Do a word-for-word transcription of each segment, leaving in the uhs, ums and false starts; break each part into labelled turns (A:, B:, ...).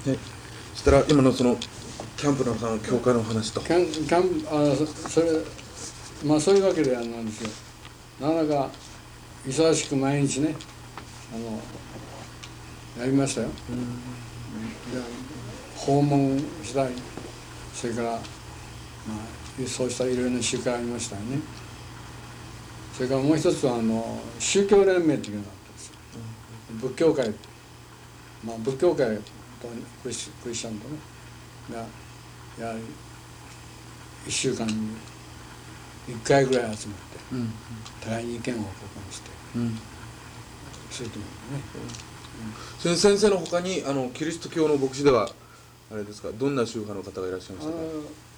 A: そしたら今のそのキャンプのさ教会の話と
B: キャンキャンあそそれまあそういうわけであれなんですよ。なかなか忙しく毎日ねあのやりましたよ。うん、で訪問したり、それから、まあ、そうしたいろいろな習慣ありましたよね。それからもう一つはあの宗教連盟というのがあったんですよ。仏教会、まあ、仏教会とクリス、クリスチャンとねがやはりいっしゅうかんにいっかいぐらい集まって、うん、互いに意見を交換して、うん、そういうと思うね。
A: うん、先生のほかにあのキリスト教の牧師ではあれですか、どんな宗派の方がいらっしゃいましたか？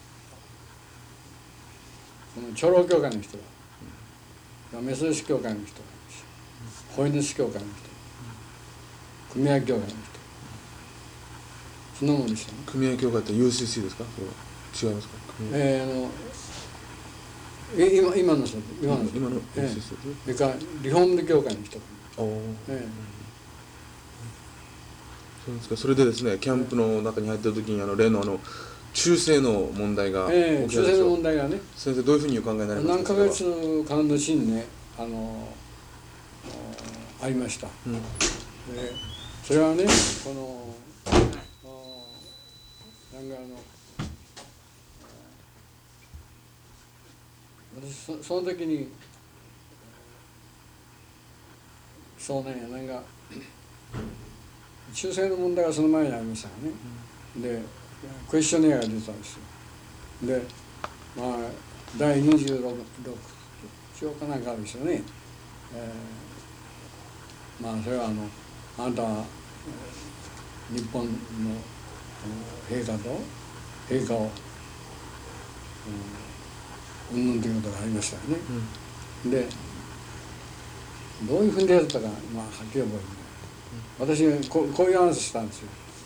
B: この長老教会の人が、メソジスト教会の人が、ホイネス教会の人、組合教会の人、そんなもんでしたね。
A: 組合教会って ユーシーシー ですか？それは違いますか？
B: えー、あのえ今今の人今の人
A: 今の ユーシーシー、
B: それからリフォーム教会の人かな。おー、えー
A: そうですか。それでですね、キャンプの中に入っている時にあの例のあの中性の問題が起きたんですよ。
B: 中性の問題がね。
A: 先生どういうふうにお考えになりますか？
B: 何ヶ月間のうちにね、あのありました。うん、でそれはね、このなんかあの私 そ, その時にそうね、なんか中性の問題がその前にありましたよね。うん、でクエスチョネアが出たんですよ。でまあだいにじゅうろく条かなんかあるんですよね。えー、まあそれはあのあなたは日本の陛下と陛下をうんぬんということがありましたよね。うん、でどういうふうに出たか、まあ、はっきり覚えてない。私はこう、こういう話したんですよ。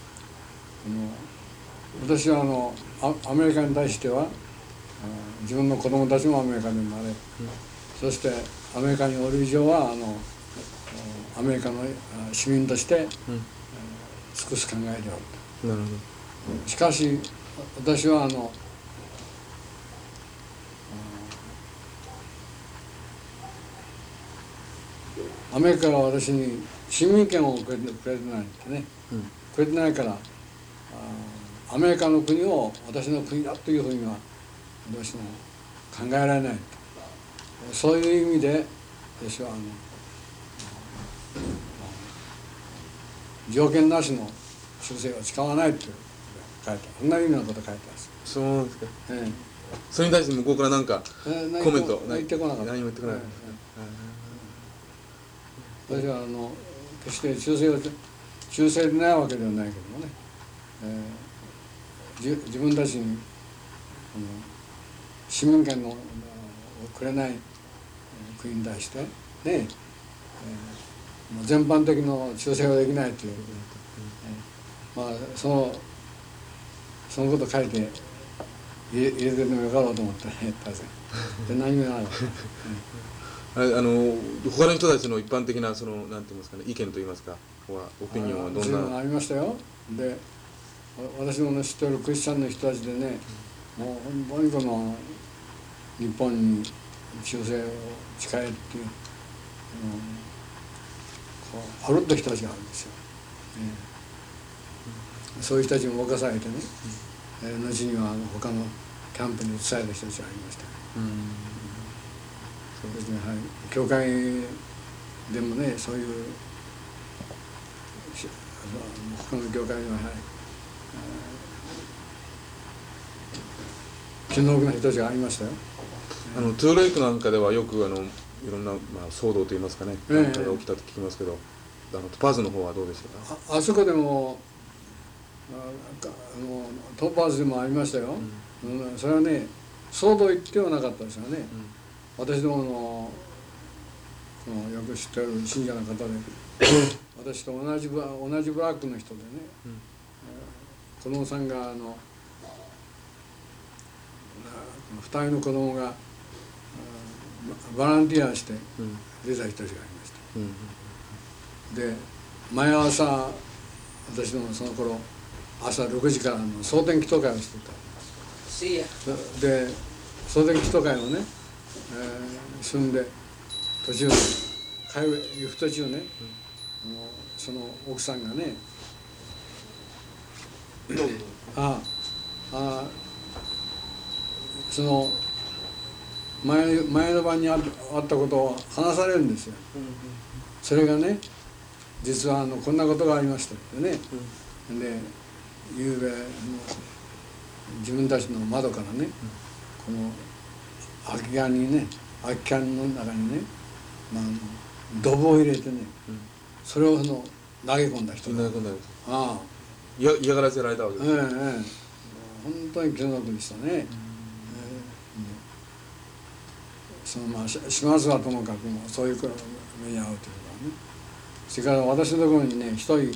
B: あの私はあの ア, アメリカに対しては自分の子供たちもアメリカに生まれ、うん、そしてアメリカにおる以上はあのアメリカの市民として、うん、尽くす考えであると。なるほど。しかし私はあのアメリカが私に市民権をくれてくれてないってね、うん、くれてないからアメリカの国を私の国だというふうにはどうしても考えられない。そういう意味で私はあの条件なしの修正を誓わないと書いて、そんな意味のこと書いてます。
A: そうですか。ええ、それに対して向こうから何かコメント
B: 言ってこなかった。
A: 何も言ってこない。
B: 私はあの決して忠誠を忠誠でないわけではないけどもね、えー、自分たちにあの市民権のをくれない国に対してね、えー、全般的な忠誠はできないという、えー、まあそのそのこと書いて入れてでもよかろうと思ってやったんですよ。で何もないわけ。
A: あの他の人たちの一般的なそのなんて言いますかね、意見と言いますか、はオピニオンはどんな？
B: ありましたよ。で私の知っているクリスチャンの人たちでね、もう本当にこの日本に忠誠を誓えっていう、うん、こうはるった人たちがあるんですよ。えー、そういう人たちも侵されてね、えー、後には他のキャンプに移された人たちがありました。うん、そうですね、はい。教会でもね、そういう他の教会には、はい、気の毒な人たちがありましたよ。
A: あのトゥーレイクなんかではよくあのいろんな、まあ、騒動といいますかね、なんかが起きたと聞きますけど、あのトパーズの方はどうでしたか？
B: あ, あそこでもああのトパーズでもありましたよ。うん、それはね、騒動言ってはなかったですよね。うん、私どものこのよく知っている信者の方で私と同じ同じブラックの人でね、うん、子供さんがあのふたりの子供がボランティアして出た人たちがありました。うん、で毎朝私どもその頃朝ろくじからの蒼天祈祷会をしてた。で蒼天祈祷会をね、えー、済んで途中帰る行く途中ね、あのその奥さんがねああその前前の晩にあったことを話されるんですよ。それがね、実はあのこんなことがありましたってね、うん、で夕べの自分たちの窓からね、この空き缶にね空き缶の中にね、まあ、あのドブを入れてね、それをその投げ込んだ人が、
A: 投げ込んだんです。
B: ああ
A: 嫌がらせられたわけです。
B: ええええ、本当に気の毒でしたね。うん、ええ、そのまあ始末はともかくもそういう目に遭うというかね。それから私のところにね一人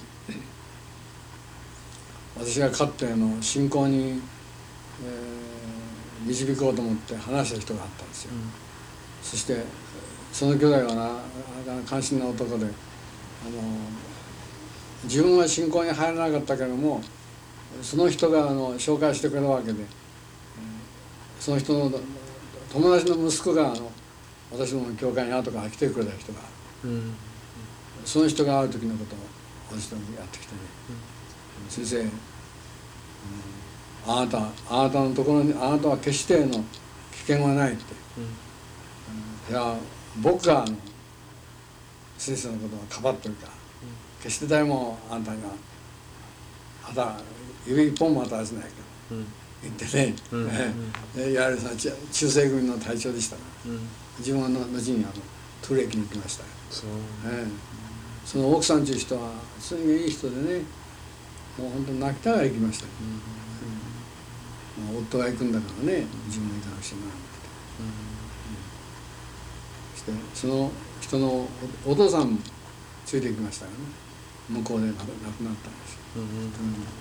B: 私がかつての信仰に、えー、導こうと思って話した人があったんですよ。うん、そしてその兄弟はな関心な男で、あの自分は信仰に入らなかったけれどもその人があの紹介してくれたわけで、その人の友達の息子があの私の教会に後から来てくれた人が、うん、その人が会う時のことを私のにやってきてね、うん、先生、うん、あなたあなたのところにあなたは決しての危険はないって、うん、いや僕があの先生のことをかばってるから、うん、決して誰もあなたにはあた指一本も当たらせないから、うん、言ってね、うんうん、いわゆるその中世軍の隊長でしたから、うん、自分は後にあのトゥレキに行きましたよ。そう、ええ、その奥さんという人はすごいいい人でね、もう本当に泣きながら行きましたよ。うんうん、まあ、夫が行くんだからね自分が行かなくちゃならなくて、うんうん、そしてその人の お, お父さんもついて行きましたよね。向こうで亡くなったんですよ。うんうんうん、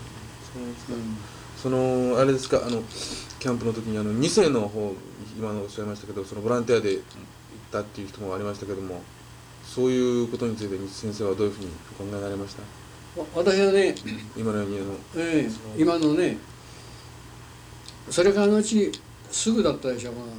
A: そのあれですか、あのキャンプの時にあのに世の方今のおっしゃいましたけど、そのボランティアで行ったっていう人もありましたけども、そういうことについて先生はどういうふうにお考えになりました？
B: 私はね、
A: 今のようにあの、
B: えー、今のね、それからのうちすぐだったでしょうか、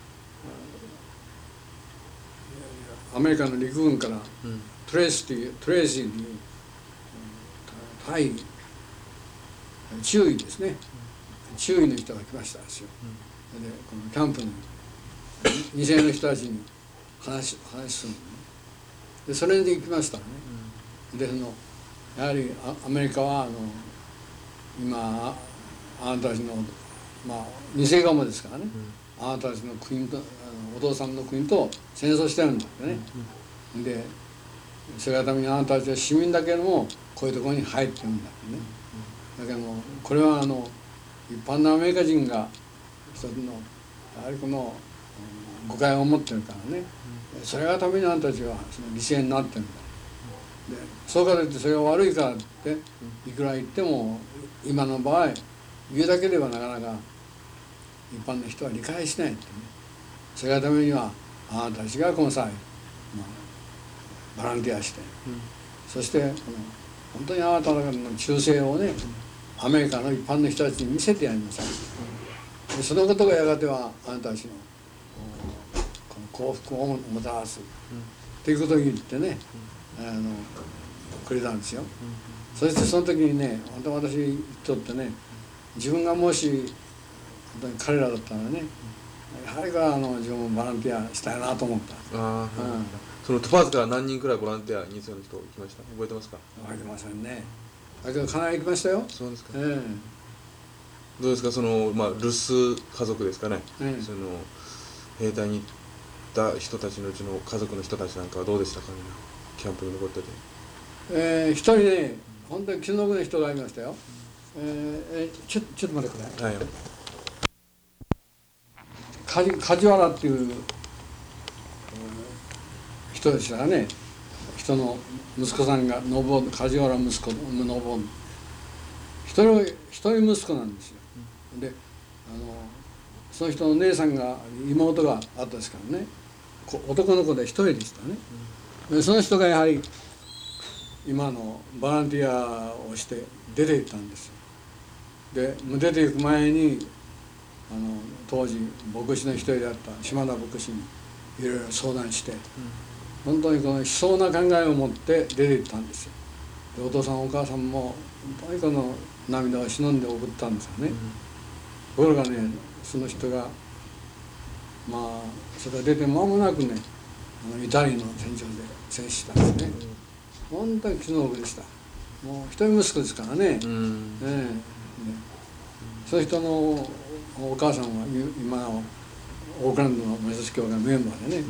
B: アメリカの陸軍から、うん、トレースというトレーシーという対注意ですね、注意の人が来ましたんですよ。うん、でこのキャンプにに世の人たちに話話するのね。でそれで行きましたね。うん、でそのやはりアメリカはあの今あなたたちのまあに世側もですからね、うん、あなたたちの国とあのお父さんの国と戦争してるんだってね。うん、でそれのためにあなたたちは市民だけれどもこういうところに入ってるんだってね。だけどもこれはあの一般のアメリカ人が一つのやはりこの誤解を持ってるからね、うん、それがためにあなたたちはその犠牲になってるんだ。でそうかといってそれが悪いからっていくら言っても今の場合言うだけではなかなか一般の人は理解しないってね。それがためにはあなたたちがこの際、まあ、ボランティアして、うん、そしてこの本当にあなたの忠誠をね、アメリカの一般の人たちに見せてやりなさい。でそのことがやがてはあなたたちのこの幸福をもたらす、うん、ということを言ってね、うん、あのくれたんですよ。うん、そしてその時にね、本当私にとってね、自分がもし本当に彼らだったらね、やはりあの自分もボランティアしたいなと思った。あ、うん、
A: そのトパーズから何人くらいボランティアに世の人行きました？覚えてますか？
B: 覚えてませんね。だけどかなり行きましたよ。
A: そうですか。
B: えー、
A: どうですか、そのまあ留守家族ですかね。えー、その兵隊に行った人たちのうちの家族の人たちなんかはどうでしたかね。キャンプに残ってて。
B: えー、一人ね、本当に気の毒な人がいましたよ。えーえー、ちょちょっと待ってください。はい。梶梶原っていう、えー、人でしたらね、人の息子さんがのぼ梶原息子のぼ一人一人息子なんですよ。であのその人の姉さんが妹があったですからね、男の子で一人でしたね。でその人がやはり今のボランティアをして出て行ったんですよ。 で出ていく前にあの当時牧師の一人であった島田牧師にいろいろ相談して、うん、本当にこの悲壮な考えを持って出ていったんですよ。でお父さんお母さんも本当にこの涙を忍んで送ったんですよね、うん、ところがねその人がまあそれが出て間もなくねあのイタリアの戦場で戦死したんですね、うん、本当に気の毒でした。もう一人息子ですからね、うん、ねねそういう人のお母さんは今のオークランドのメソス教会のメンバーでね、うん、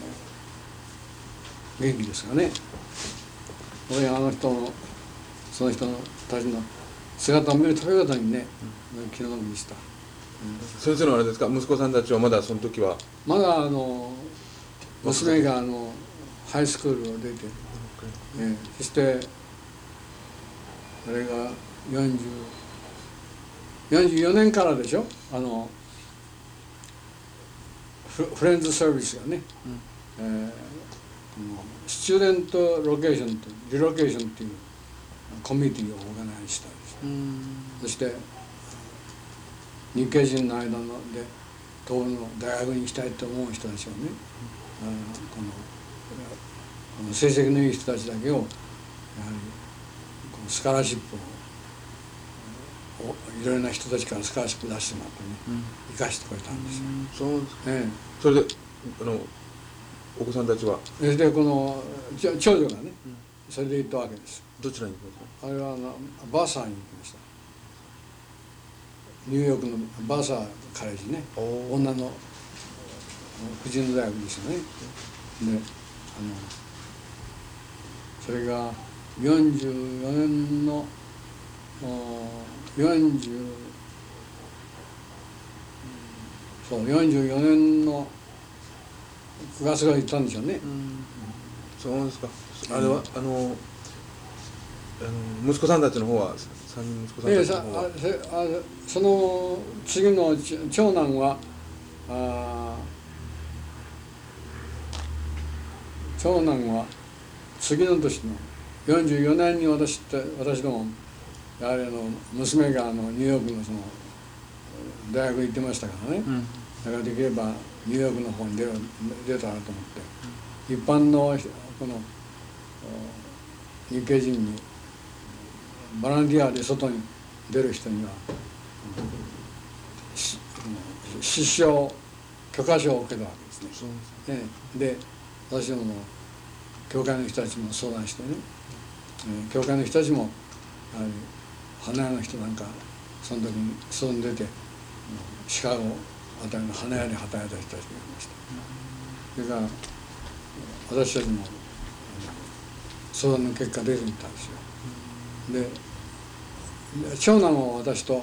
B: えー、元気ですからね。俺があの人のその人のたちの姿を見るたびごとにね、うん、気の毒でした、
A: うん、先生のあれですか、息子さんたちはまだその時は
B: まだあの娘があのハイスクールを出て、うん、えー、そしてあれがよんじゅう、よんじゅうよねんからでしょ、あのフ, フレンズサービスがね、うん、えー、スチューデントロケーションとリロケーションっていうコミュニティをオーガナイズしたんです、うん、そして日系人の間ので東部の大学に行きたいと思う人たちをね、うん、このこの成績のいい人たちだけをやはりこのスカラシップをいろいろな人たちからスカラシップ出してもらってね、うん、生かしてくれたんですよ、うん、
A: そうですか、ね、それであのお子さんたちは
B: それでこの長女がね、うん、それで行ったわけです。
A: どちらに行きました？
B: あれはあのバーサーに行きました。ニューヨークのバーサーカレッジね、女の婦人の大学ですよね。であのそれがよんじゅうよねんのよんじゅうそうよんじゅうよねんのくがつぐらい行ったんでしょうね、うん、
A: そうですか。あれは、うん、あのあの息子さんたちの方はさんにん息子さんたちの方は、
B: えー、ああその次の長男はあ長男は次の年のよんじゅうよねんに私って私どもやはりあの娘があのニューヨークのその大学行ってましたからね、うん、だからできればニューヨークの方に出る出たらと思って、うん、一般のこの日系人にボランティアで外に出る人には失笑許可証を受けたわけですね。そうですね。で私ども教会の人たちも相談してね、教会の人たちもやはり花屋の人なんかその時に外に出てシカゴあたりの花屋で働いた人たちがいました。それから私たちも相談の結果出ていったんですよ。で長男は私と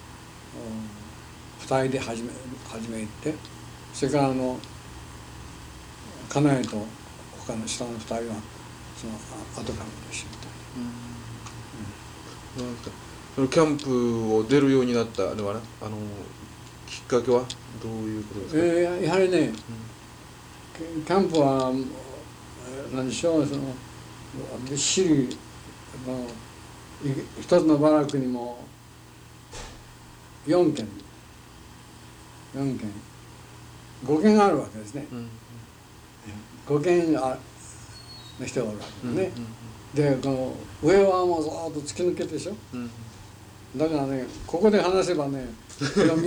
B: ふたりで初め初め行って、それからあの家内と他の下のふたりはその後から私みたい
A: な。なんかそのキャンプを出るようになったあれはね、あのきっかけはどういうことですか？
B: えー、やはりね、うん、キャンプは何でしょう、そのびっしりの一つのバラックにもよんけんよんけんごけんあるわけですね、うん、ごけんあの人がおるわけですね、うんうんうん、でこの上はもうずっと突き抜けてでしょ、うん、だからねここで話せばねみんな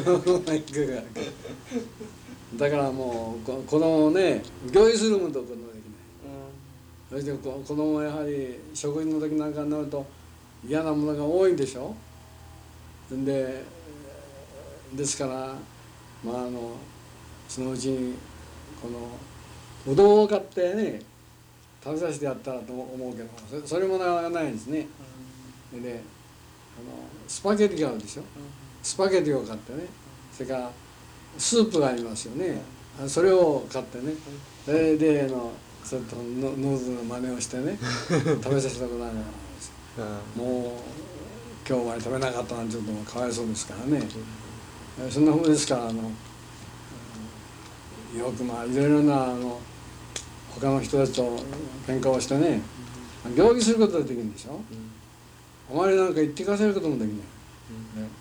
B: だからもうこのね行為するもとことできない、うん、そして子供はやはり食事の時なんかになると嫌なものが多いでしょ。でですからまああのそのうちにこのうどんを買ってね食べさせてやったらと思うけどそれもなかなかないんですね、うん、であのスパゲティがあるでしょ、うん、スパゲティを買ってね、それからスープがありますよね、うん、それを買ってね、うん、でであのそれとノーズの真似をしてね食べさせたことあるんですよ、うん、もう今日まで食べなかったなんてちょっとかわいそうですからね、うん、そんなふうですからあのよくまあいろいろなあの他の人たちと喧嘩をしてね、うん、行儀することができるんでしょ、うん、お前なんか言ってかせることもできない、 うん、ね、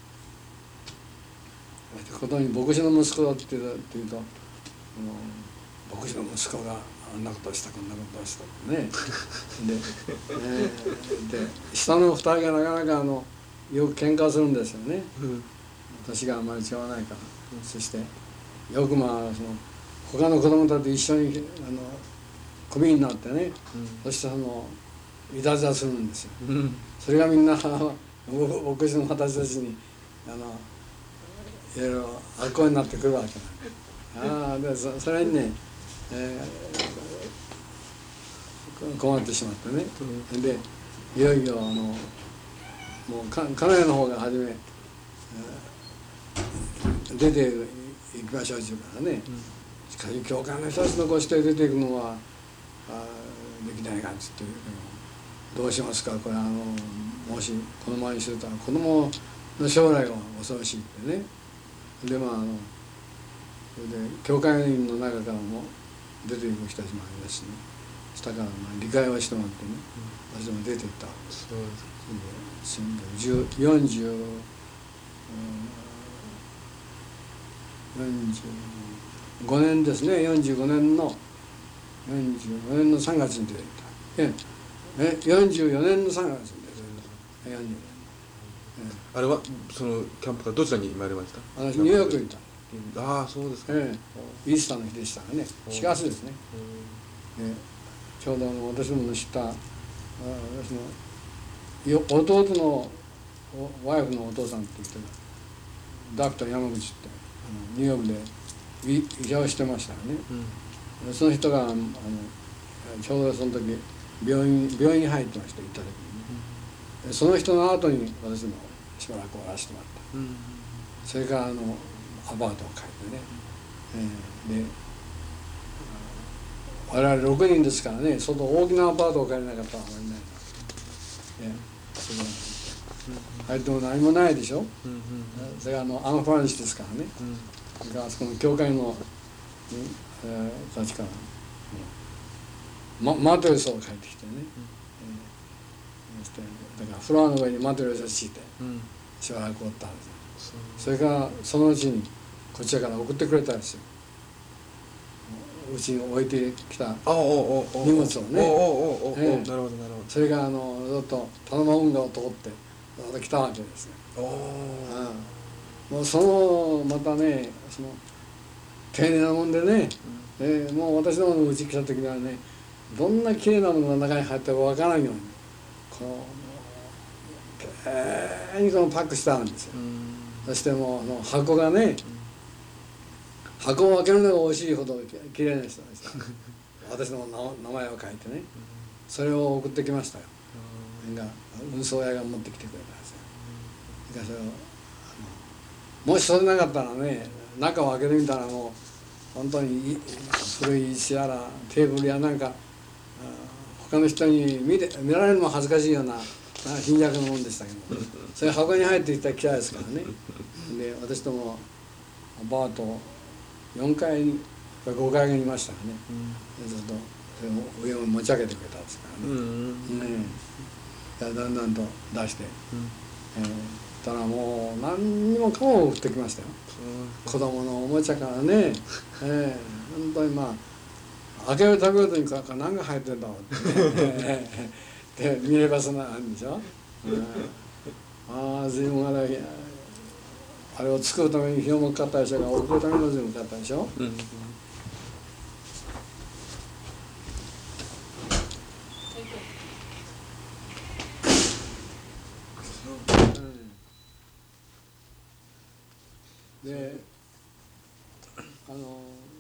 B: 子供に牧師の息子だって言うと、あの牧師の息子があんなことをしたこんなことをしたってねで、えー、で下の二人がなかなかあのよく喧嘩するんですよね、うん、私があんまり違わないから、うん、そしてよくまあその他の子供たちと一緒にあの組になってね、うん、そしてあのいたずらするんですよ、うん、それがみんな牧師の私たちにあのいろいろ悪行になってくるわけなんで、ああで そ, それにね、えー、困ってしまってね、うん、でいよいよあのもうか家内の方が初め、えー、出て行きましょうって言うからね、うん、しかし教会の人たち残して出ていくのはあできないかっつって、どうしますかこれあのもしこのままにすると子供の将来が恐ろしいってね。でまああのそれで教会員の中からも出ていく人たちもありますしね、下からまあ理解をしてもらってね、うん、私も出ていったわけです。それでよんじゅう、よんじゅうごねんですね、よんじゅうごねんのよんじゅうごねんのさんがつに出ていった。えよんじゅうよねんのさんがつに出ていった。よんじゅうよねん。
A: あれはそのキャンプからどちらに参りました？
B: 私ニューヨークに行った。
A: ああそうですか、
B: ええ、イースターの日でしたがね、しがつですね、えちょうど私どもの知った私の弟のワイフのお父さんっていう人がダクター山口ってあのニューヨークで医者をしてましたよね、うん、その人があのちょうどその時病院病院に入ってました、行った時にね、うん、その人の後に私もしばらくおらせてもらった、うん、それからあのアパートを借りてね、えー、で我々ろくにんですからね、その大きなアパートを借りなかったらあまりないな、えー、それは入っても何もないでしょ、うんうん、それからあのアンファニッシュですからね、うん、それからあそこの教会の、えー、たちから、ま、マトレスを借りてきてね、うんえー、だからフロアの上にマトレスを敷いて、うん、しばらくおったんですよ。それからそのうちにこちらから送ってくれたんですよ、うちに置いてきた荷物をね、それがあのずっとパナマ運河を通って来たわけですね。もうそのまたね、その丁寧なもんでね、うんえー、もう私どものうち来た時にはね、どんなきれいなものが中に入ってるかわからないようにこの丁寧にこのパックしてあるんですよ。そしてもうの箱がね、箱を開けるのが惜しいほどきれいな人でした私の名前を書いてね、それを送ってきましたよ。が運送屋が持ってきてくれたんですよ。だからそれをあのもしそれなかったらね、中を開けてみたらもう本当に古い椅子やらテーブルやなんか他の人に見れ見られるのも恥ずかしいような貧弱なもんでしたけど、それ箱に入ってきた機械ですからね。で私どもアパートよんかいごかいにいましたがね、うん、ずっとそれを上を持ち上げてくれたんですからね、うんねだんだんと出して、うんえー、ただもう何にもかも送ってきましたよ、うん、子供のおもちゃからね、えー、本当にまあ開ける食べるとにかく何が入ってるんだろうってねで見ればそんななんでしょ、うん、ああ随分あれあれを作るために費用もかかったでしょうが送るための費用もかかったでしょ、うんであの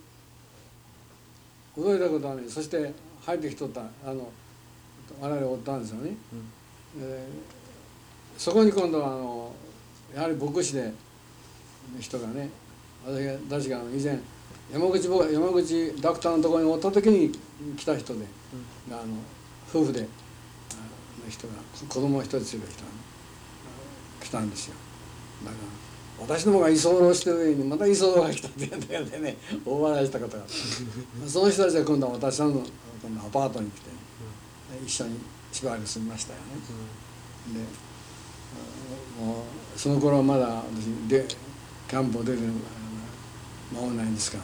B: 驚いたことはね、そして入ってきとったあの我々おったんですよね、うんでそこに今度はあのやはり牧師で人がね、私が私が以前山口山口ダクターのところにおった時に来た人で、うん、あの夫婦での人が子供を一人連れてきた、ね、来たんですよ。だから私どもが居候してる上にまた居候が来たって言うんでね、大笑いした方がその人たちは今度は私の今度アパートに来て、ね、一緒にしばらく住みましたよね。うん、でもうその頃はまだ私でキャンプを出てる間もないんですから、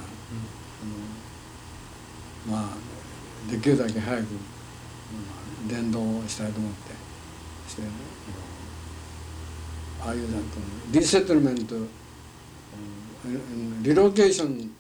B: うん、まあできるだけ早く、うん、伝道をしたいと思ってして、ああいうなんかリセトルメント、うん、リロケーション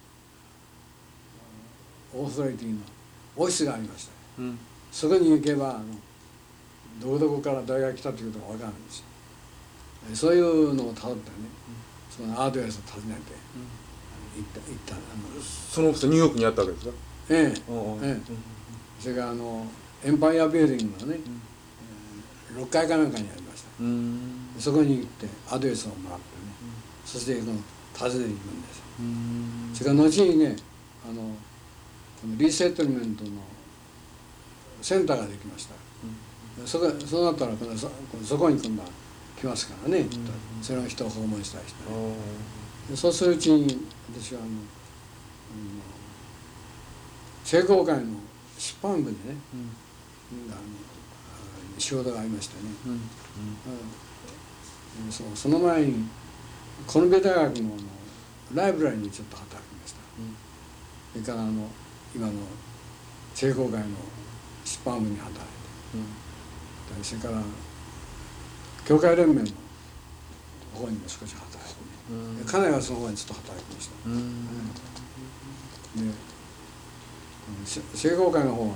B: オーソリティのオフィスがありました、うん、そこに行けばあのどこどこから誰が来たということが分かるんですよ。そういうのをたどってね、うん、そのアードレスを訪ねて、うん、行った行ったあの
A: そのオフィスニューヨークにあったわけですか？
B: ええ、ええ、それからあのエンパイアビルディングのね、うん、ろっかいかなんかにありました、うん、そこに行ってアドレスをもらってね、うん、そしてその訪ねていくんです、うん、それから後にねあのこのリセットルメントのセンターができました、うん、そこそうなったら今度 そ, そこに今度は来ますからね、うん、その人を訪問したい人、ね、そうするうちに私はあの、うん、聖公会の出版部でね、うん、あの仕事がありましてね、うんうん、そ, その前にコルンビア大学 の, のライブラリにちょっと働きました、うん、それからあの今の聖公会の出版部に働いて、うん、それから教会連盟の方にも少し働いて、ね、うん、家内はその方にちょっと働きました、うんうん、で聖公会の方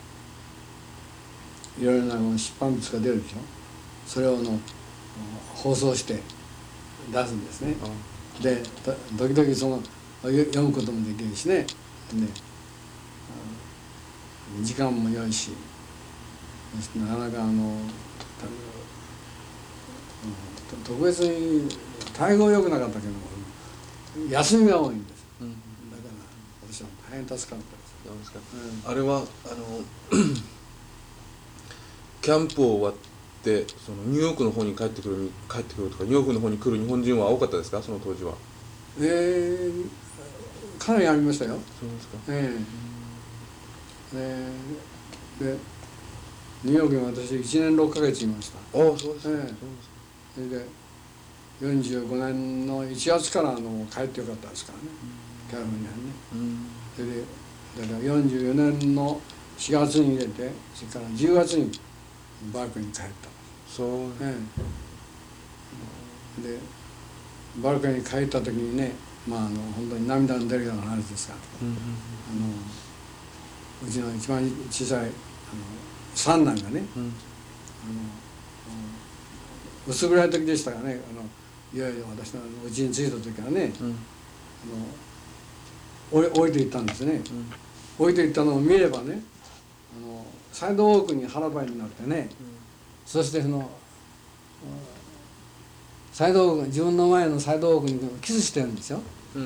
B: はいろいろな出版物が出るでしょ、それをの放送して出すんですね、うん、で時々その読むこともできるしね、で時間も良いし、なかなかあの特別に待遇は良くなかったけども休みが多いんです、うん、だから私は大変助かったです。
A: なんですか、うん、あれはあのキャンプを終わってそのニューヨークの方に帰ってくる帰ってくるとかニューヨークの方に来る日本人は多かったですか、その当時は？
B: えー、かなりありましたよ。
A: そうですか。
B: えー、えー、でニューヨークに私いちねんろっかげついました。
A: ああ、そうですか、えー、
B: それでよんじゅうごねんのいちがつからあの帰ってよかったですからね、うん、キャリフォルニアにね、うん、それでだからよんじゅうよねんのしがつに入れて、それからじゅうがつにバークリーに帰った。
A: そう、
B: ええ、でバークリーに帰った時にね、まあ、あの本当に涙の出るような話ですが、うんうん、あのうちの一番小さいあの三男がね、うん、あの薄暗い時でしたからね、あのいよいよ私のうちに着いた時はね、うん、あの置いていったんですね、うん、置いていったのを見ればね、あのサイドウォークに腹ばいになってね、うん、そしてそのサイドウォーク自分の前のサイドウォークにキスしてるんですよ、うん、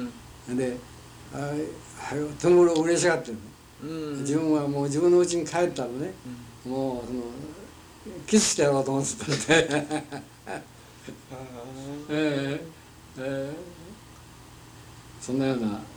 B: で「あはともろ嬉しがってるね、うんうん、自分はもう自分の家に帰ったらね、うん、もうそのキスしてやろうと思ってたんでえーえー、そんなような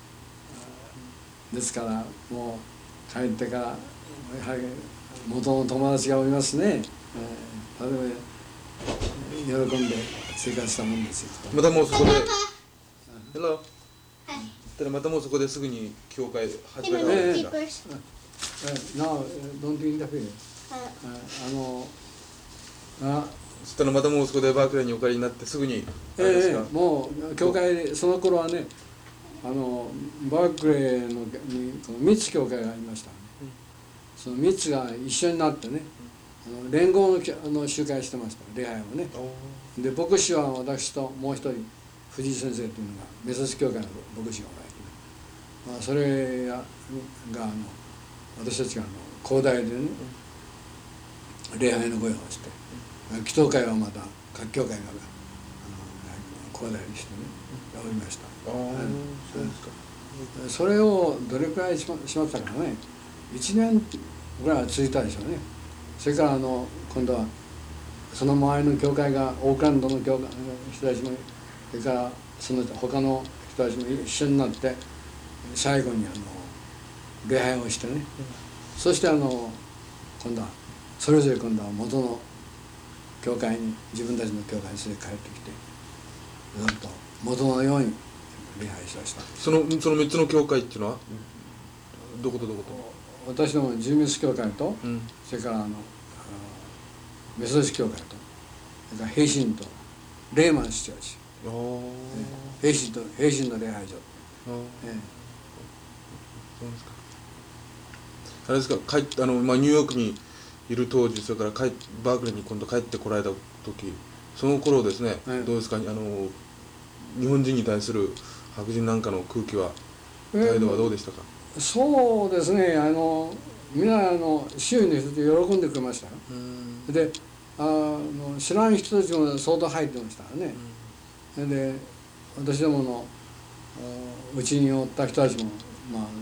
B: ですから、もう帰ってからやはり元の友達がおりますね、えー、例えば喜んで生活したもんですよ。
A: またもうそこでHello、ただまたもうそこですぐに教会始めたわけですか？
B: No, don't interfere。あのあ
A: そしたらまたもうそこでバークレーにお帰りになってすぐに
B: あれですか、えー、もう教会その頃はね、あのバークレーのにみっつ教会がありました、ね、うん、そのみっつが一緒になってね、うん、あの連合 の, あの集会してました、礼拝をね。で牧師は私ともう一人藤井先生というのがメソス教会の牧師がおられて、ね、まあ、それがあの私たちがあの広大でね、うん、礼拝の御用をして、うん、祈祷会はまた各教会があの広大にしてね、うん、おりました。あ、そうですか。それをどれくらいしまったかね、いちねんぐらいは続いたでしょうね。それからあの今度はその周りの教会がオークランドの教会の人たちも、それからその他の人たちも一緒になって最後にあの礼拝をしてね、うん、そしてあの今度はそれぞれ今度は元の教会に自分たちの教会に連れて帰ってきてずっと元のように礼拝しました。
A: そのそのみっつの教会っていうのはどことどこと？
B: 私どもジーミス教会と、
A: うん、
B: それからあのメソディス教会と、それから平信とレーマンスチャーチ、
A: あー、
B: 平信と平信の礼拝所、
A: あー、
B: え
A: そうですか。あれですか、帰っあの、まあ、ニューヨークにいる当時、それから帰バークレーに今度帰ってこられた時、その頃ですね、
B: え
A: どうですか、あの日本人に対する白人なんかの空気は、
B: えー
A: 態度はどうでしたか？
B: そうですね、あのみんなあの周囲の人で喜んでくれましたよ。
A: うん、
B: であの知らん人たちも相当入ってましたからね。
A: うん、
B: で私どものうちにおった人たちも、まあ、あの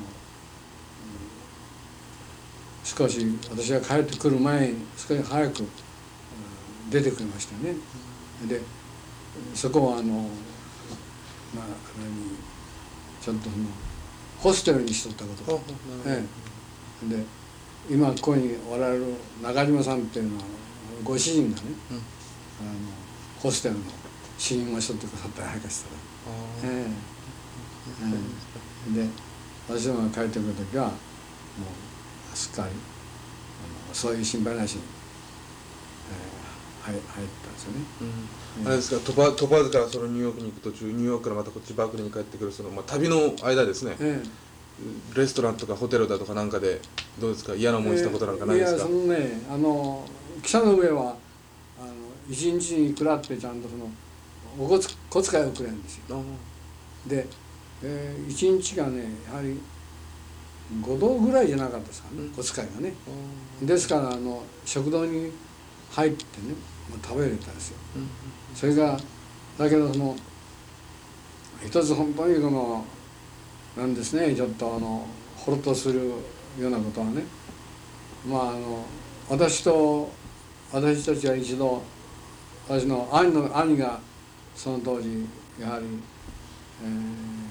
B: 少し私が帰ってくる前に少し早く出てくれましたね。でそこはあの、まあ、何ちょっとそのホステルにしとったことが、ええ、で今ここにおられる中島さんっていうのはご主人がね、うん、あのホステルの支援をしとってくださったりなんかしたら、ええええ、で私どもが帰ってくる時はもうすっかりあのそういう心配なしに、えー、入, 入ったんですよね。
A: うん、あれですか、トパトパーズからそのニューヨークに行く途中、ニューヨークからまたこっちバークレーに帰ってくるその、まあ、旅の間ですね、ええ、レストランとかホテルだとかなんかでどうですか、嫌な思いしたことなんかないですか？
B: えー、いやそのね、あの汽車の上はあの一日にくらってちゃんとそのお小小遣いをくれるんですよ。で、えー、一日がねやはりごドルぐらいじゃなかったですかね、小遣いがね。ですからあの食堂に入ってね食べれたんですよ。それがだけどその一つ本当にこのなんですね、ちょっとあのほろっとするようなことはね、まああの私と私たちは一度私の兄の兄がその当時やはり、えー、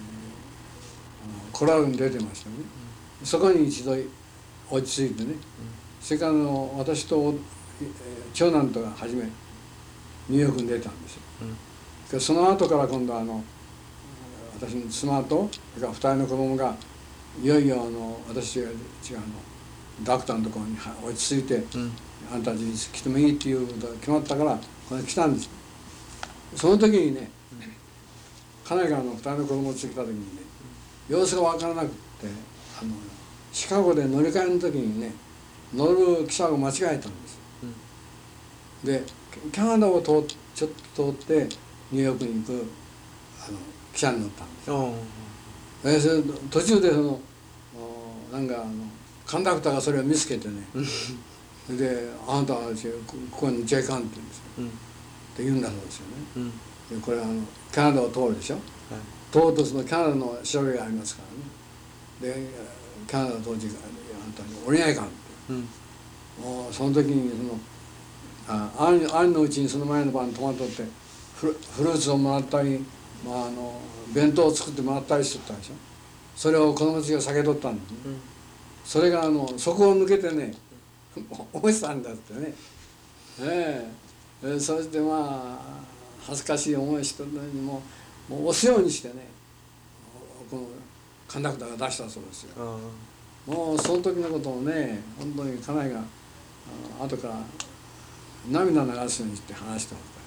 B: コロラドに出てましたね。そこに一度落ち着いてね、それからの私と長男とが初めニューヨークに出たんですよ。うん、その後から今度あの私の妻とそれからふたりの子供がいよいよあの私が違うのダクターのところに落ち着いて、うん、あんたたち来てもいいっていうことが決まったからこれ来たんです。その時にね、家内からのふたりの子供を連れてきた時にね、様子が分からなくってあのシカゴで乗り換えの時にね乗る汽車を間違えたんです。うん、でキャナダを通ちょっと通ってニューヨークに行くあの汽車に乗ったんです。えー、それ途中でそのなんかあのカンダクターがそれを見つけてねで「あなたはここに乗っちゃいかん」って言うんですよ。うん、って言うんだそうですよね。うん、でこれはあのキャナダを通るでしょ。はい、通るとそのキャナダの調べがありますからね。でキャナダ当時があんたに降りないかんって。うん、もうその時にそのあ兄兄のうちにその前の晩泊まっとってフ ル, フルーツをもらったり、まあ、あの弁当を作ってもらったりしとったでしょ。それを子供たちが避けとったんですね。うん、それがあのそこを抜けてね落ちたんだってね。ええ、そしてまあ恥ずかしい思いしてるのにももう押すようにしてねこのカンダクターが出したそうですよ。もうその時のことをね本当に家内が後から涙流すようにして話してますから、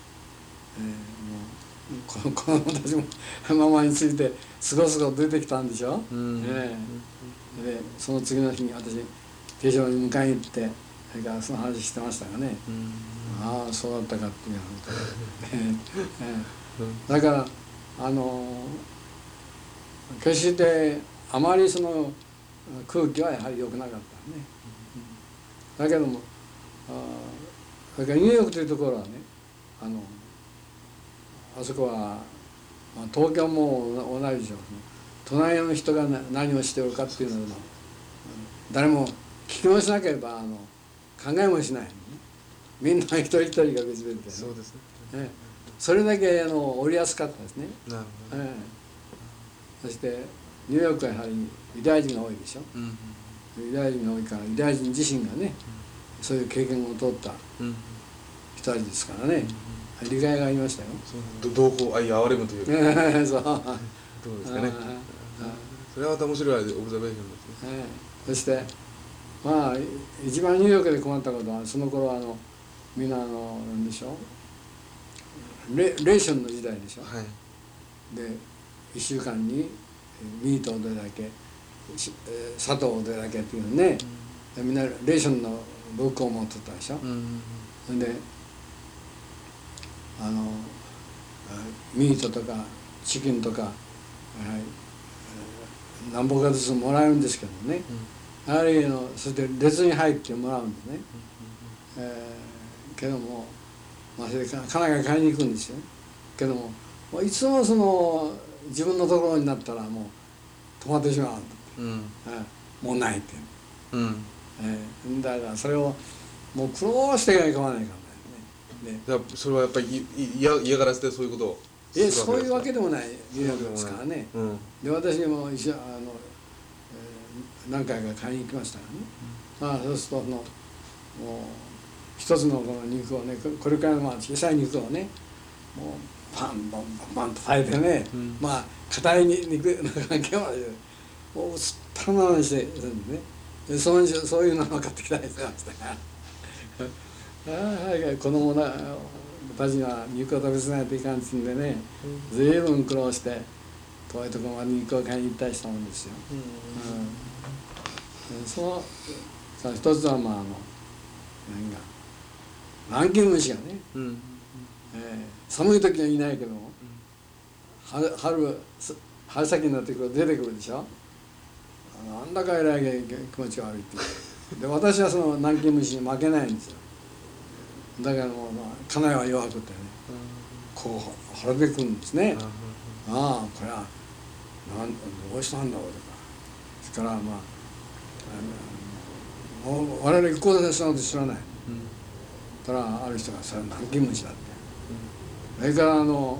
B: えー、もう子供たちもママについてすごすご出てきたんでしょ。うん、えー、でその次の日に私手錠に迎えに行ってそれからその話してましたがね、うん、ああそうだったかっていう話で、えー、だからあの決してあまりその空気はやはり良くなかったね。だけどもあそれからニューヨークというところはねあのあそこは、まあ、東京も同じでしょう。隣の人が何をしておるかっていうのは誰も聞きもしなければあの考えもしない、ね、みんな一人一人が別々で、ね、
A: そうですね、
B: ええ、それだけあの降りやすかったですね。
A: なるほど、ええ、
B: そしてニューヨークはやはりユダヤ人が多いでしょ。うん、ユダヤ人が多いからユダヤ人自身がね、うん、そういう経験を通った人人たちですからね、理解がありましたよ。
A: ど同胞愛哀れむというか
B: そう
A: どうですかね。それはまた面白いオブザベーションですね。
B: そしてまあ一番ニューヨークで困ったことは、その頃はあのみんなあの何でしょう、レレーションの時代でしょ、
A: はい、
B: でいっしゅうかんにミートをどれだけ、砂糖をどれだけっていうのね、うん、みんなレーションのブックを持ってたでしょ、うん、であのミートとかチキンとか、はい、何本かずつもらえるんですけどもね、うん、あるいはそして列に入ってもらうんですね、うんえー、けども、まあ、それから家内が買いに行くんですよ。けどももういつもその自分のところになったらもう止まってしまう、うん、もうないって、うんえー、だからそれをもう苦労していかないかんないね。
A: ね、それはやっぱり嫌がらせでそういうことを
B: するわけですか？えそういうわけでもない留学ですからね、うん、で私も一緒あの、えー、何回か買いに行きましたからね、うん、あそうするとそのもう一つのこの肉をね、これからまあ小さい肉をねもうパンパンパンパンと炊いてね、うん、まあ硬い肉の関係までもうすったままにしてるんでね、でそのそういうのを買ってきたりしてましたからああ子供たちには肉を食べさせないといかんっつうんでね、うん、随分苦労して遠いところまで肉を買いに行ったりしたもんですよ、うんうん、その一つはまああの何が南京虫がね、うんえー、寒い時はいないけども、うん、春春春先になってくると出てくるでしょ、なんだかえらい気持ちが悪いってで私はその南京虫に負けないんですよ。だからもう、まあ、家内は弱くてね、こう腫れてくるんですね。ああこれはなんどうしたんだろうとか、それからまああの我々一向でしたのと知らない。たらある人がそれは南京虫だって。それからあのあの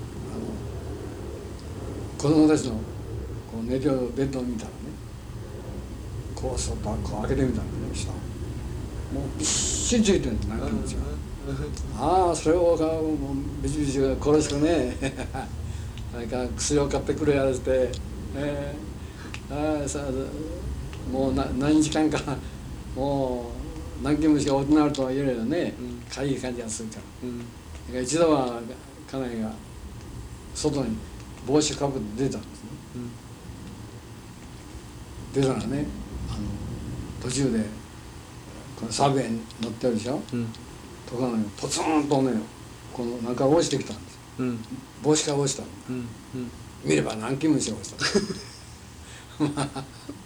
B: 子供たちのこう寝てるベッドを見たらね、こうそっとこう開けてみたらね、下もうびっしりついてるんです南京虫が。ああそれをもうビチビチ殺してねなんか薬を買ってくれやらせて、えー、ああさもうな何時間かもう南京虫が大きくなるとは言えるよね、かゆい感じがするから、うん、だから一度は家内が外に帽子をかぶって出たんですね、うん、出たらねあの途中でこのサブウェイに乗ってるでしょ、うん、とかねポツンとねこのなんか落ちてきたんですよ、うん、帽子から落ちたんだ、うんうん、見れば南京虫が落ちたまあ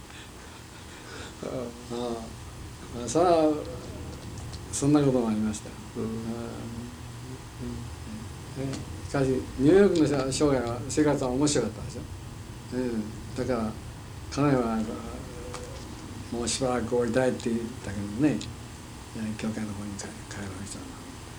B: ああそれはそんなこともありましたよ、うんうん、しかしニューヨークの生涯は生活は面白かったでしょ、うん、だから家内はもうしばらくおりたいって言ったけどね、教会の方に帰帰るわけじゃない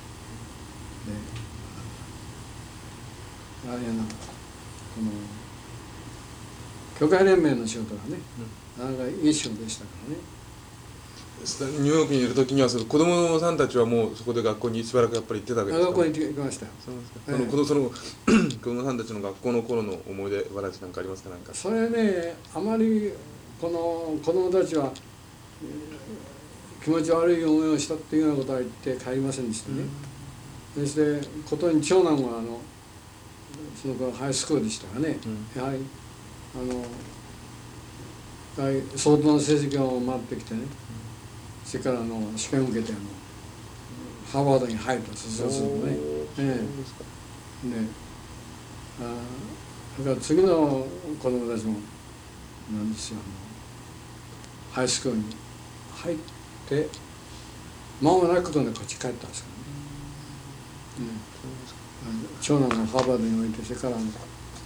B: で、あれやなこの教会連盟の仕事がね、なかなかいい仕事でしたからね。
A: ニューヨークにいる時にはその子供さんたちはもうそこで学校にしばらくやっぱり行ってたわけですか？
B: 学校に行きましたよ。
A: そうですか。ええ、そのその子供さんたちの学校の頃の思い出話なんかありますか？なんか
B: それね、あまりこの子供たちは気持ち悪い思いをしたっていうようなことは言って帰りませんでしたね、うん、そしてことに長男はあのその頃ハイスクールでしたがね、うん、やはりあの相当な成績を回ってきてね、うん、それからあの試験を受けてあのハーバードに入ったそうするとね、ええ、であだから次の子供たちもなんですよ、あのハイスクールに入って間もなくこっち帰ったんですからね、うん、長男がハーバードに置いてそれからあの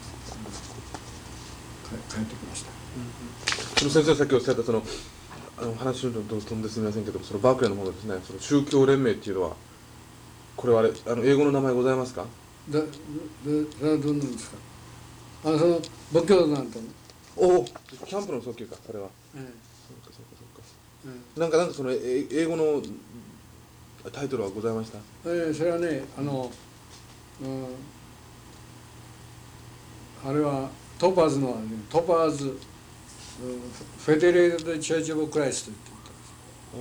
B: 帰ってきました。
A: その先生さっきおっしゃったそのあの話のと飛んですみませんけど、そのバークレーの方のですね、その宗教連盟っていうのはこれはあれあの英語の名前ございますか？
B: だだそれはどんなんですか？あのその仏教なんと
A: おおキャンプの早急かこれは、ええ、そうかそうかそうか、ええ、なんかなんかその英語のタイトルはございました？
B: えー、それはね、あの、うん、あれはトパーズの、ね、トパーズ、うん、フェデレーテッド・チャーチ・オブ・クライストって言ったんです。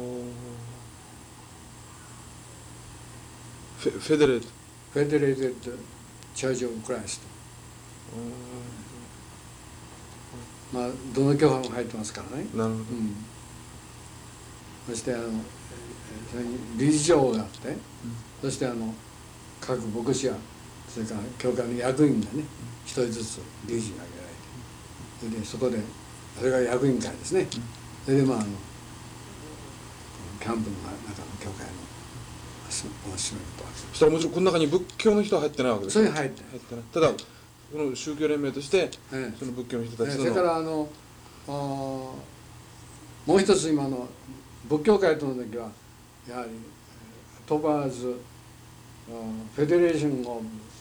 A: フェフェデレート
B: フェデレーテッド・チャーチ・オブ・クライスト。まあどの教派も入ってますからね。
A: なるほど、うん、
B: そしてあのそれに理事長があって、うん、そしてあの各牧師やそれから教会の役員がね一人ずつ理事に挙げられて、それでそこでそれが役員会ですね。それでまああのキャンプの中の教会のおしめると。
A: そしたらもちろんこの中に仏教の人は入ってないわけですか？
B: そういう入ってない。
A: 入ってない。ただこの宗教連盟として、ええ、その仏教の人たちの、
B: ええ、それからあのあもう一つ今の仏教界との時はやはりトパーズフェデレーションオブ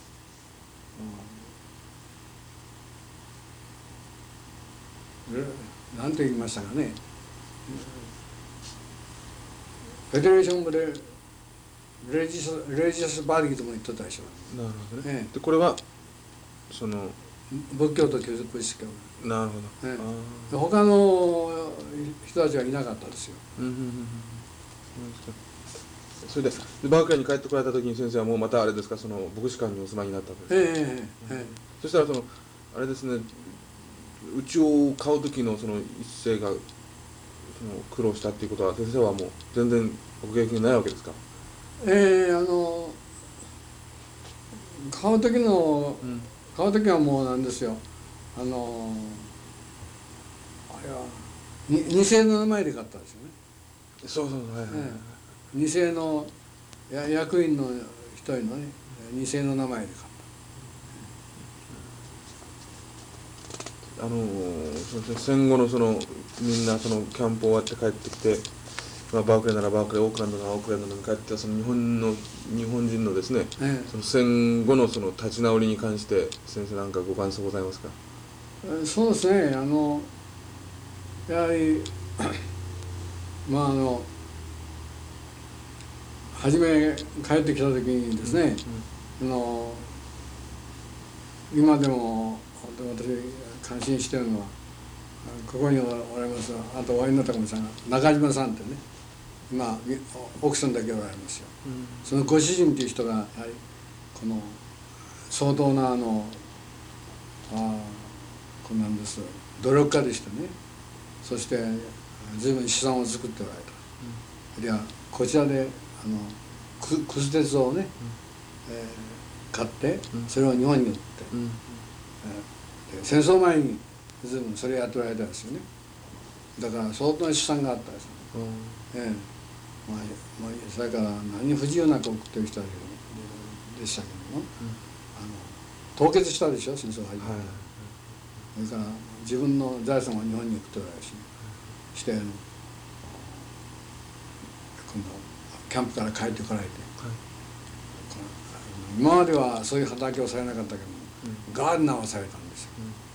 B: 何て言いましたかね、フェデレーションオブレレジスレジスバディとも言ってたでしょ。
A: なるほどね、
B: ええ、
A: でこれはその
B: 仏教とキリスト教。
A: なるほど、
B: ええ、他の人たちはいなかったですよ。うんうんうんうん、
A: それでバークレーに帰ってこられた時に先生はもうまたあれですか、その牧師館にお住まいになったわけですか？ええええ、うん、そしたらそのあれですね、うちを買う時のその一世がその苦労したっていうことは先生はもう全然ご経験ないわけですか？え
B: えあの買う時の、うん、買う時はもうなんですよ、あのあれはににせいの名前で買ったんですよね。
A: そうそう、はいはい、はい、
B: にせいのや役員の一人のねにせいの名前で買った。
A: あの戦後のそのみんなそのキャンプ終わって帰ってきて、まあ、バークレーならバークレー、オークランドならオークランドに帰ってその日本の日本人のですね、ええ、その戦後のその立ち直りに関して先生なんかご感想ございますか？
B: そうですね、あのやはりまああの初め帰ってきた時にですね、うんうん、あの今でも私感心してるのはここにおられます、あとお会いになったかもしれない中島さんってね、今奥さんだけおられますよ、うん、そのご主人という人がやはりこの相当なあのあこんなんです努力家でしてね、そして随分資産を作っておられた、うん、いやこちらであのくくず鉄をね、うん、えー、買ってそれを日本に売って、うん、えー、戦争前に随分それやっておられたんですよね。だから相当な資産があったんですよ、うん、えーまあまあ、それから何不自由なく送ってる人でしたけども、うん、あの凍結したでしょ戦争始めて、はい、それから自分の財産は日本に送っておられるし、してあの今度キャンプから帰ってこられて、はい、今まではそういう働きをされなかったけども、うん、ガーデナーをされたんですよ、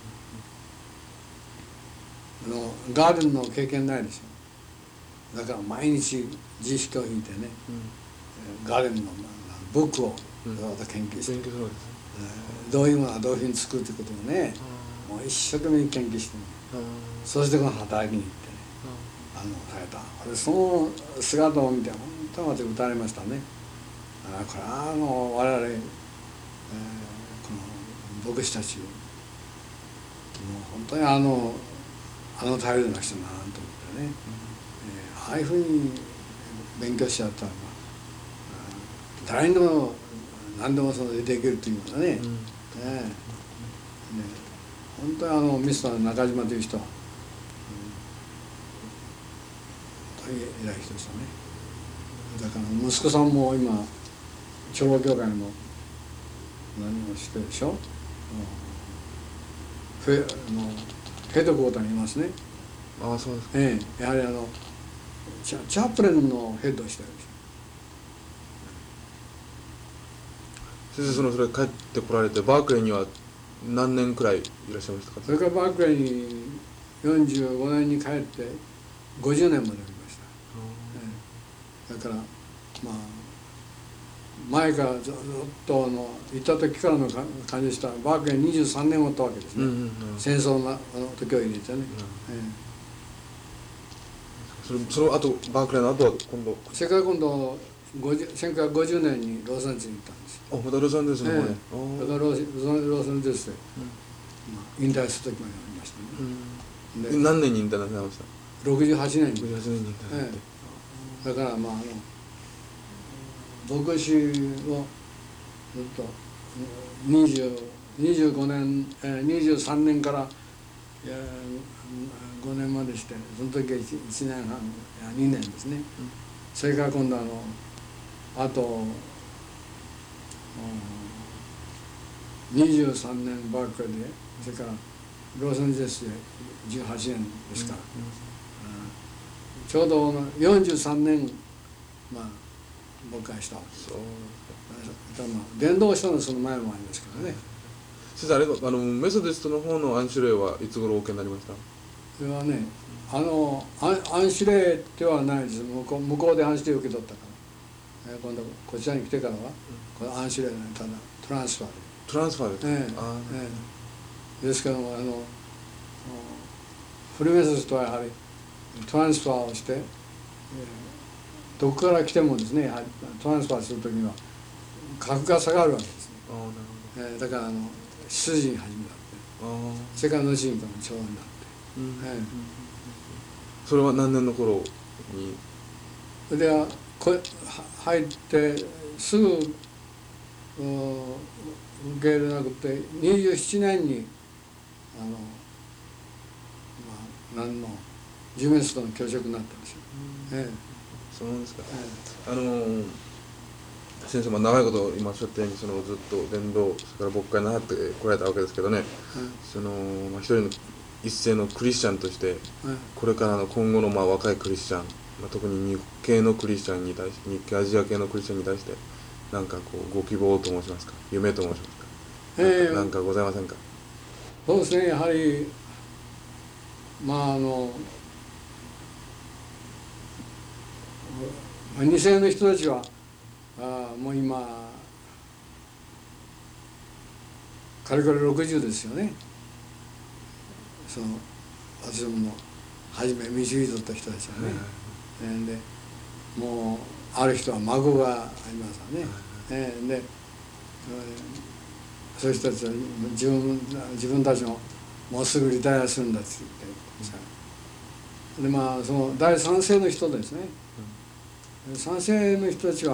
B: うん、あのガーデンの経験ないでしょ。だから毎日自粛を引いてね、うん、ガーデンのブックを研究して、うん、どういうものはどういうふうに作るということをね、もう一生懸命研究してね、そしてこの働きに行ってね、あのされた。その姿を見て本当に私打たれましたね。あこれはあの我々、えー、この牧師たちもう本当にあのあの態度の人だなと思ってね、うん、えー、ああいうふうに勉強しちゃったら、まあ、誰にでも何でもそのできるというようなね、うん、ねえ、ね本当にあのミスター中島という人は、うん、本当に偉い人でしたね。だから息子さんも今長老教会の何をしてるでしょ、フェのヘッドクォーターにいますね。
A: ああそうですか。
B: ええ、やはりあのチャ、チャプレンのヘッドをしてるんですよ。
A: 先生、そのそれ帰ってこられてバークレーには何年くらいいらっしゃいましたか？
B: それからバークレーによんじゅうごねんに帰ってごじゅうねんまでおりました、ええ、だからまあ前からずっとあの行った時からの感じしたバークレーにじゅうさんねんおったわけですね、うんうんうん、戦争のあの時を入れてね、うん、え
A: え、それその後バークレーの後は今度
B: それから今度せんきゅうひゃくごじゅうねんにロサンゼルスに行ったんですよ。
A: あ、またロサンゼルスの方ね、
B: ええ、だからロサンゼルスで、うん、まあ、引退する時までありましたね、
A: うん、何年に引退なさいました？
B: ろくじゅうはちねんに。
A: ろくじゅうはちねんに引退なって、え
B: え、だからまああの牧師をずっとにじゅう、にじゅうごねん、にじゅうさんねんからごねんまでして、その時はいちねんはんやにねんですね、うん、それから今度あのあとにじゅうさんねんバークレーで、それからロサンゼルスでじゅうはちねんですから、うんうん、ちょうどよんじゅうさんねん、まあ僕がしたわけです。そう、まあ、伝道したのはその前もありますけどね。
A: 先生、あれあのメソデストの方の安守礼はいつ頃お受けになりました？
B: それはね、あの安守礼ではないです。向こう向こうで安守礼を受け取ったから、えー、今度こちらに来てからは、うん、この安守礼のただトランスファーで。
A: トランスファーで、
B: ええ、あええ、ですけどもあのフルメソデストはやはりトランスファーをして、えー、どこから来てもですね、やはりトランスファーするときには格が下がるわけですね。あ、なるほど。えー、だからあの出陣始めたって、それから後にこの長になって、うん、えー、
A: それは何年の頃に？
B: それではこ入ってすぐ受け入れなくてにじゅうななねんにあの、まあ、何のジュメストの教職になったんですよ。ええ、
A: そうなんですか。ええ、あのー、先生も長いこと今おっしゃったようにそのずっと伝道それから牧会なさってこられたわけですけどね、ええ、その、まあ、一人の一世のクリスチャンとして、ええ、これからの今後のまあ若いクリスチャン、まあ、特に日系のクリスチャンに対して日系アジア系のクリスチャンに対してなんかこうご希望と申しますか、夢と申しますか、えー、なんかございませんか？
B: そうですね、やはりまああのに世の人たちはあもう今かれこれろくじゅうですよね。その私どもの初め導いとった人たちはね、うん、でもうある人は孫がありますわね、えー、でそういう人たちは自分自分たちのもうすぐリタイアするんだって言って、でまあその第三世の人ですね、うん、三世の人たちは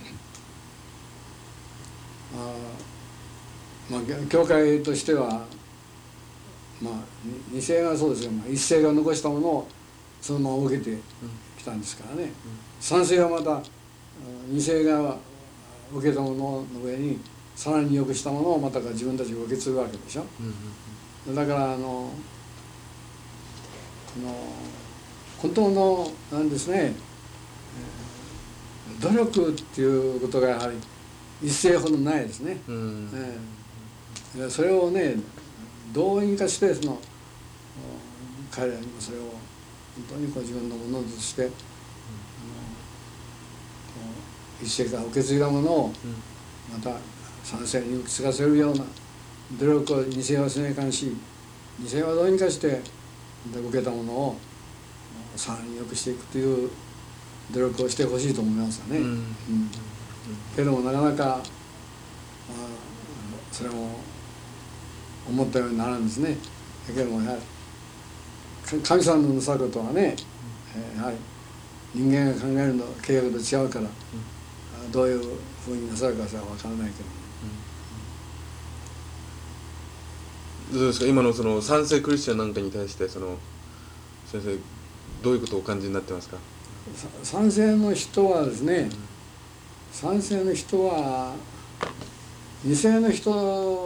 B: あ、まあ、教会としてはまあ二世がそうですが、まあ、一世が残したものをそのまま受けてきたんですからね、うん、三世はまた二世が受けたものの上にさらに良くしたものをまた自分たちが受け継ぐわけでしょ、うん、だからあのこの本当のなんですね、努力っていうことがやはり一世ほどないですね、うん、えー、それをねどうにかしてその彼らにもそれを本当にこう自分のものとして、うん、一世から受け継いだものをまた三世に受け継がせるような努力を二世はせないかんし、二世はどうにかして受けたものをさらに良くしていくという努力をしてほしいと思いますよね、うんうん、けどもなかなかそれも思ったようにならんですね。だけどもやはり神様のなさることはね、うん、やはり人間が考えるの計画と違うから、うん、どういうふうになさるかそれは分からないけど、
A: うん、どうですか今のその三世クリスチャンなんかに対してその先生どういうことをお感じになってますか？
B: 三世の人はですね、うん、三世の人は二世の人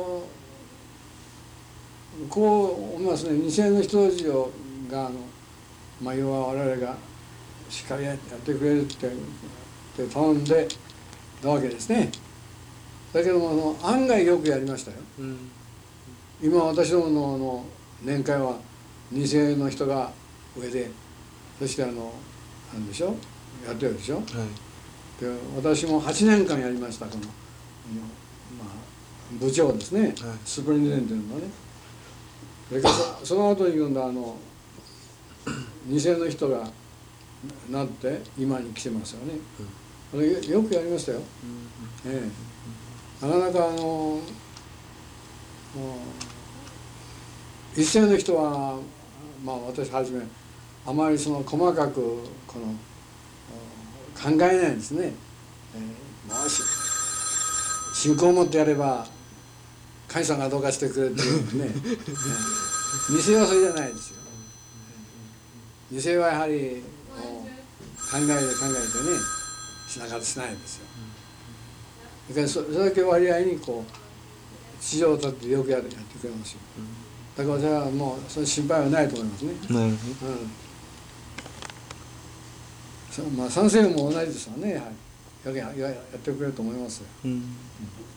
B: こう思いますね。二世の人たちがあの、まあ、要は我々がしっかりやってくれるって頼んでたわけですね。だけどもあの案外よくやりましたよ、うん、今私どものあの年会は二世の人が上でそしてあのなんでしょやってるでしょ、はい、 で私もはちねんかんやりましたこの、まあ、部長ですね、はい、スプリンテンデントのね。それからその後に今度あのに世の人がなって今に来てますよね。これよくやりましたよ。ええ、なかなかあの一世の人はまあ私はじめあまりその細かくこの考えないんですね。えー、もし信仰を持ってやれば神様がどうかしてくれるっていうんでね。二世はそれじゃないですよ。二世はやはり考えで考えてねしなかったしないんですよ。だからそれだけ割合にこう地上を立ってよくやってくれますよ。だから私はもうその心配はないと思いますね。うんまあ、賛成も同じですよね、やはりややってくれると思いますよ。うん